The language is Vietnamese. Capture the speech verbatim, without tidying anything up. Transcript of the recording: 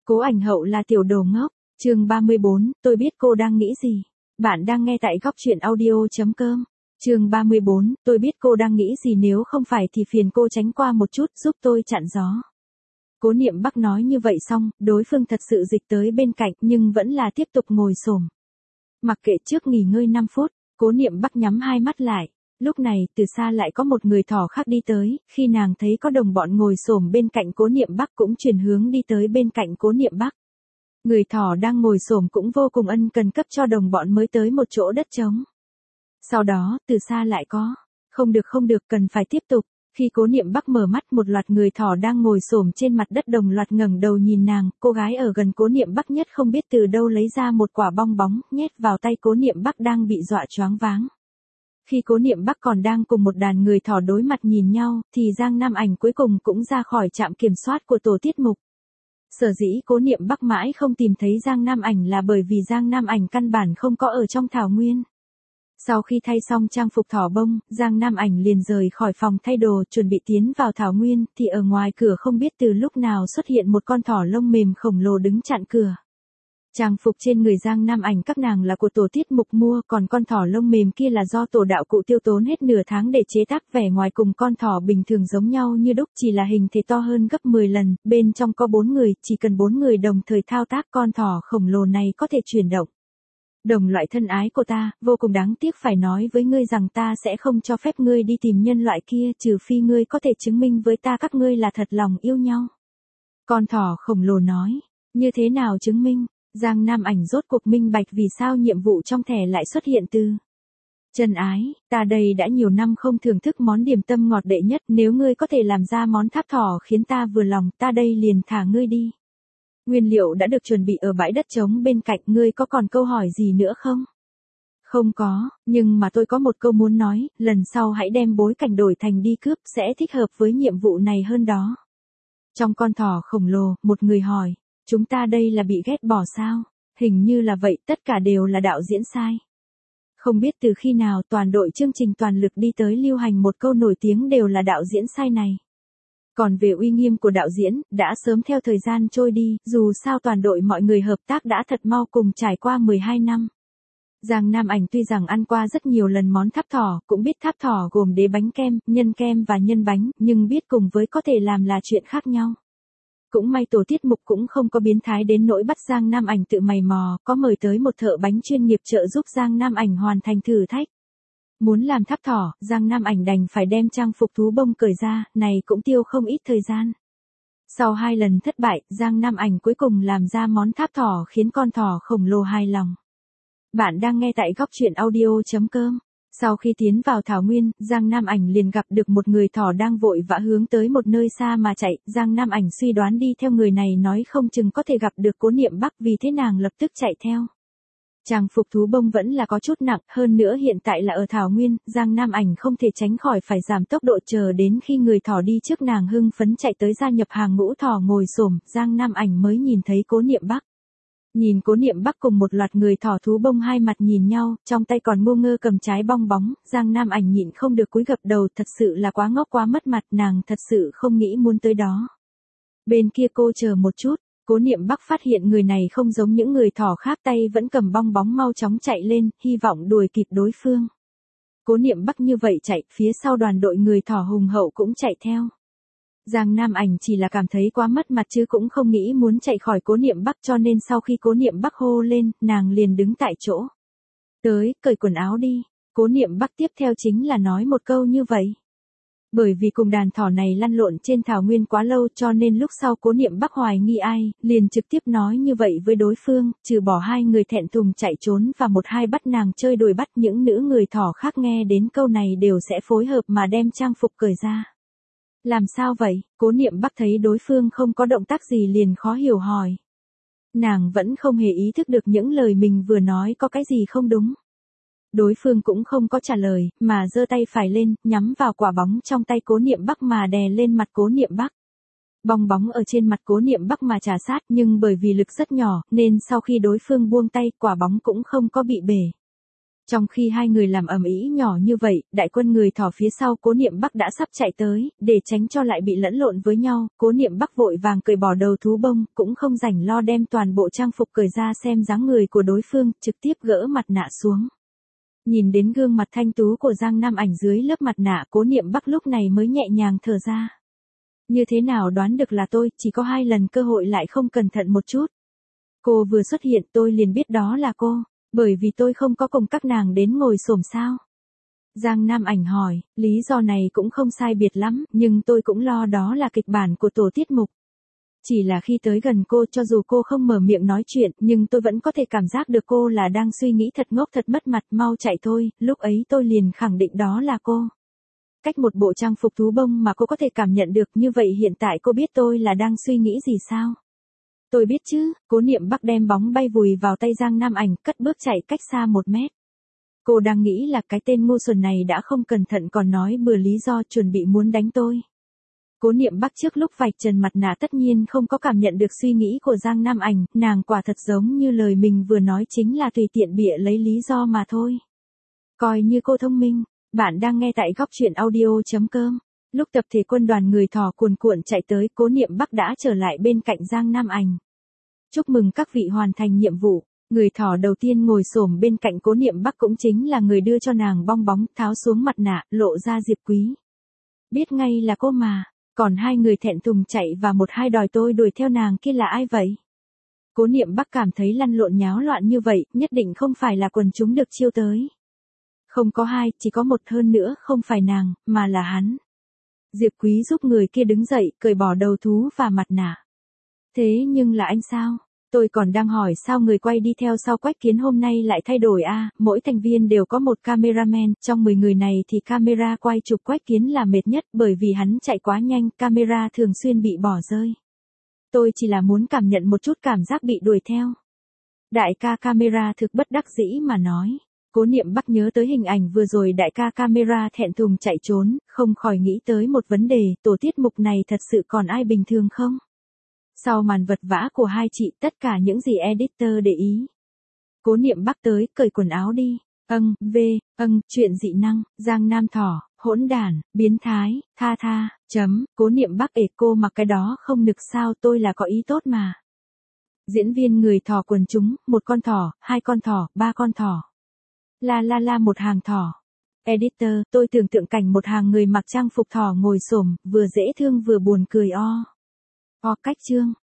Cố Ảnh Hậu là tiểu đồ ngốc. Chương ba mươi bốn, tôi biết cô đang nghĩ gì. Bạn đang nghe tại góc truyện audio.com. Chương ba mươi bốn, tôi biết cô đang nghĩ gì, nếu không phải thì phiền cô tránh qua một chút giúp tôi chặn gió. Cố Niệm Bắc nói như vậy xong, đối phương thật sự dịch tới bên cạnh nhưng vẫn là tiếp tục ngồi xổm. Mặc kệ trước nghỉ ngơi năm phút, Cố Niệm Bắc nhắm hai mắt lại. Lúc này, từ xa lại có một người thỏ khác đi tới, khi nàng thấy có đồng bọn ngồi xổm bên cạnh Cố Niệm Bắc cũng chuyển hướng đi tới bên cạnh Cố Niệm Bắc. Người thỏ đang ngồi xổm cũng vô cùng ân cần cấp cho đồng bọn mới tới một chỗ đất trống. Sau đó, từ xa lại có, không được không được, cần phải tiếp tục. Khi Cố Niệm Bắc mở mắt, một loạt người thỏ đang ngồi xổm trên mặt đất đồng loạt ngẩng đầu nhìn nàng, cô gái ở gần Cố Niệm Bắc nhất không biết từ đâu lấy ra một quả bong bóng, nhét vào tay Cố Niệm Bắc đang bị dọa choáng váng. Khi Cố Niệm Bắc còn đang cùng một đàn người thỏ đối mặt nhìn nhau, thì Giang Nam Ảnh cuối cùng cũng ra khỏi trạm kiểm soát của tổ tiết mục. Sở dĩ Cố Niệm Bắc mãi không tìm thấy Giang Nam Ảnh là bởi vì Giang Nam Ảnh căn bản không có ở trong thảo nguyên. Sau khi thay xong trang phục thỏ bông, Giang Nam Ảnh liền rời khỏi phòng thay đồ chuẩn bị tiến vào thảo nguyên, thì ở ngoài cửa không biết từ lúc nào xuất hiện một con thỏ lông mềm khổng lồ đứng chặn cửa. Trang phục trên người Giang Nam Ảnh các nàng là của tổ tiết mục mua, còn con thỏ lông mềm kia là do tổ đạo cụ tiêu tốn hết nửa tháng để chế tác, vẻ ngoài cùng con thỏ bình thường giống nhau như đúc, chỉ là hình thể to hơn gấp mười lần, bên trong có bốn người, chỉ cần bốn người đồng thời thao tác con thỏ khổng lồ này có thể chuyển động. Đồng loại thân ái của ta, vô cùng đáng tiếc phải nói với ngươi rằng ta sẽ không cho phép ngươi đi tìm nhân loại kia, trừ phi ngươi có thể chứng minh với ta các ngươi là thật lòng yêu nhau. Con thỏ khổng lồ nói, như thế nào chứng minh? Giang Nam Ảnh rốt cuộc minh bạch vì sao nhiệm vụ trong thẻ lại xuất hiện từ chân ái, ta đây đã nhiều năm không thưởng thức món điểm tâm ngọt đệ nhất, nếu ngươi có thể làm ra món tháp thỏ khiến ta vừa lòng, ta đây liền thả ngươi đi. Nguyên liệu đã được chuẩn bị ở bãi đất trống bên cạnh, ngươi có còn câu hỏi gì nữa không? Không có, nhưng mà tôi có một câu muốn nói, lần sau hãy đem bối cảnh đổi thành đi cướp, sẽ thích hợp với nhiệm vụ này hơn đó. Trong con thỏ khổng lồ, một người hỏi, chúng ta đây là bị ghét bỏ sao? Hình như là vậy, tất cả đều là đạo diễn sai. Không biết từ khi nào toàn đội chương trình toàn lực đi tới lưu hành một câu nổi tiếng đều là đạo diễn sai này. Còn về uy nghiêm của đạo diễn, đã sớm theo thời gian trôi đi, dù sao toàn đội mọi người hợp tác đã thật mau cùng trải qua mười hai năm. Giang Nam Ảnh tuy rằng ăn qua rất nhiều lần món tháp thỏ, cũng biết tháp thỏ gồm đế bánh kem, nhân kem và nhân bánh, nhưng biết cùng với có thể làm là chuyện khác nhau. Cũng may tổ tiết mục cũng không có biến thái đến nỗi bắt Giang Nam Ảnh tự mày mò, có mời tới một thợ bánh chuyên nghiệp trợ giúp Giang Nam Ảnh hoàn thành thử thách. Muốn làm tháp thỏ, Giang Nam Ảnh đành phải đem trang phục thú bông cởi ra, này cũng tiêu không ít thời gian. Sau hai lần thất bại, Giang Nam Ảnh cuối cùng làm ra món tháp thỏ khiến con thỏ khổng lồ hài lòng. Bạn đang nghe tại góc truyện audio.com. Sau khi tiến vào thảo nguyên, Giang Nam Ảnh liền gặp được một người thỏ đang vội vã hướng tới một nơi xa mà chạy, Giang Nam Ảnh suy đoán đi theo người này nói không chừng có thể gặp được Cố Niệm Bắc, vì thế nàng lập tức chạy theo. Trang phục thú bông vẫn là có chút nặng, hơn nữa hiện tại là ở thảo nguyên, Giang Nam Ảnh không thể tránh khỏi phải giảm tốc độ chờ đến khi người thỏ đi trước nàng hưng phấn chạy tới gia nhập hàng ngũ thỏ ngồi xổm, Giang Nam Ảnh mới nhìn thấy Cố Niệm Bắc. Nhìn Cố Niệm Bắc cùng một loạt người thỏ thú bông hai mặt nhìn nhau, trong tay còn ngu ngơ cầm trái bong bóng, Giang Nam Ảnh nhịn không được cúi gập đầu, thật sự là quá ngốc quá mất mặt, nàng thật sự không nghĩ muốn tới đó. Bên kia cô chờ một chút. Cố Niệm Bắc phát hiện người này không giống những người thỏ khác, tay vẫn cầm bong bóng mau chóng chạy lên, hy vọng đuổi kịp đối phương. Cố Niệm Bắc như vậy chạy, phía sau đoàn đội người thỏ hùng hậu cũng chạy theo. Giang Nam Ảnh chỉ là cảm thấy quá mất mặt chứ cũng không nghĩ muốn chạy khỏi Cố Niệm Bắc, cho nên sau khi Cố Niệm Bắc hô lên, nàng liền đứng tại chỗ. Tới, cởi quần áo đi. Cố Niệm Bắc tiếp theo chính là nói một câu như vậy. Bởi vì cùng đàn thỏ này lăn lộn trên thảo nguyên quá lâu cho nên lúc sau Cố Niệm Bắc hoài nghi ai, liền trực tiếp nói như vậy với đối phương, trừ bỏ hai người thẹn thùng chạy trốn và một hai bắt nàng chơi đuổi bắt, những nữ người thỏ khác nghe đến câu này đều sẽ phối hợp mà đem trang phục cởi ra. Làm sao vậy? Cố Niệm Bắc thấy đối phương không có động tác gì liền khó hiểu hỏi. Nàng vẫn không hề ý thức được những lời mình vừa nói có cái gì không đúng. Đối phương cũng không có trả lời, mà giơ tay phải lên, nhắm vào quả bóng trong tay Cố Niệm Bắc mà đè lên mặt Cố Niệm Bắc. Bong bóng ở trên mặt Cố Niệm Bắc mà trà sát, nhưng bởi vì lực rất nhỏ, nên sau khi đối phương buông tay, quả bóng cũng không có bị bể. Trong khi hai người làm ầm ĩ nhỏ như vậy, đại quân người thỏ phía sau Cố Niệm Bắc đã sắp chạy tới, để tránh cho lại bị lẫn lộn với nhau, Cố Niệm Bắc vội vàng cởi bỏ đầu thú bông, cũng không rảnh lo đem toàn bộ trang phục cởi ra xem dáng người của đối phương, trực tiếp gỡ mặt nạ xuống. Nhìn đến gương mặt thanh tú của Giang Nam Ảnh dưới lớp mặt nạ, Cố Niệm Bắc lúc này mới nhẹ nhàng thở ra. Như thế nào đoán được là tôi, chỉ có hai lần cơ hội lại không cẩn thận một chút. Cô vừa xuất hiện tôi liền biết đó là cô, bởi vì tôi không có cùng các nàng đến ngồi xổm sao. Giang Nam Ảnh hỏi, lý do này cũng không sai biệt lắm, nhưng tôi cũng lo đó là kịch bản của tổ tiết mục. Chỉ là khi tới gần cô, cho dù cô không mở miệng nói chuyện, nhưng tôi vẫn có thể cảm giác được cô là đang suy nghĩ thật ngốc thật mất mặt, mau chạy thôi, lúc ấy tôi liền khẳng định đó là cô. Cách một bộ trang phục thú bông mà cô có thể cảm nhận được, như vậy hiện tại cô biết tôi là đang suy nghĩ gì sao? Tôi biết chứ, Cố Niệm Bắc đem bóng bay vùi vào tay Giang Nam Ảnh, cất bước chạy cách xa một mét. Cô đang nghĩ là cái tên ngu xuẩn này đã không cẩn thận còn nói bừa lý do chuẩn bị muốn đánh tôi. Cố Niệm Bắc trước lúc vạch trần mặt nạ tất nhiên không có cảm nhận được suy nghĩ của Giang Nam Ảnh, nàng quả thật giống như lời mình vừa nói chính là tùy tiện bịa lấy lý do mà thôi. Coi như cô thông minh, bạn đang nghe tại góc truyện audio chấm com. Lúc tập thể quân đoàn người thỏ cuồn cuộn chạy tới, Cố Niệm Bắc đã trở lại bên cạnh Giang Nam Ảnh. Chúc mừng các vị hoàn thành nhiệm vụ. Người thỏ đầu tiên ngồi xổm bên cạnh Cố Niệm Bắc cũng chính là người đưa cho nàng bong bóng, tháo xuống mặt nạ, lộ ra Diệp Quý. Biết ngay là cô mà, còn hai người thẹn thùng chạy và một hai đòi tôi đuổi theo nàng kia là ai vậy? Cố Niệm Bắc cảm thấy lăn lộn nháo loạn như vậy, nhất định không phải là quần chúng được chiêu tới. Không có hai, chỉ có một, hơn nữa không phải nàng, mà là hắn. Diệp Quý giúp người kia đứng dậy, cởi bỏ đầu thú và mặt nạ. Thế nhưng là anh sao? Tôi còn đang hỏi sao người quay đi theo sau Quách Kiến hôm nay lại thay đổi a, à, mỗi thành viên đều có một cameraman, trong mười người này thì camera quay chụp Quách Kiến là mệt nhất bởi vì hắn chạy quá nhanh, camera thường xuyên bị bỏ rơi. Tôi chỉ là muốn cảm nhận một chút cảm giác bị đuổi theo. Đại ca camera thực bất đắc dĩ mà nói. Cố Niệm Bắc nhớ tới hình ảnh vừa rồi đại ca camera thẹn thùng chạy trốn, không khỏi nghĩ tới một vấn đề, tổ tiết mục này thật sự còn ai bình thường không? Sau màn vật vã của hai chị, tất cả những gì editor để ý. Cố Niệm Bắc tới, cởi quần áo đi. Âng, v, âng, chuyện dị năng, Giang Nam thỏ, hỗn đản, biến thái, tha tha, chấm, Cố Niệm Bắc ể cô mặc cái đó không nực sao, tôi là có ý tốt mà. Diễn viên người thỏ quần chúng, một con thỏ, hai con thỏ, ba con thỏ. La la la một hàng thỏ. Editor, tôi tưởng tượng cảnh một hàng người mặc trang phục thỏ ngồi xổm, vừa dễ thương vừa buồn cười o. O cách chương.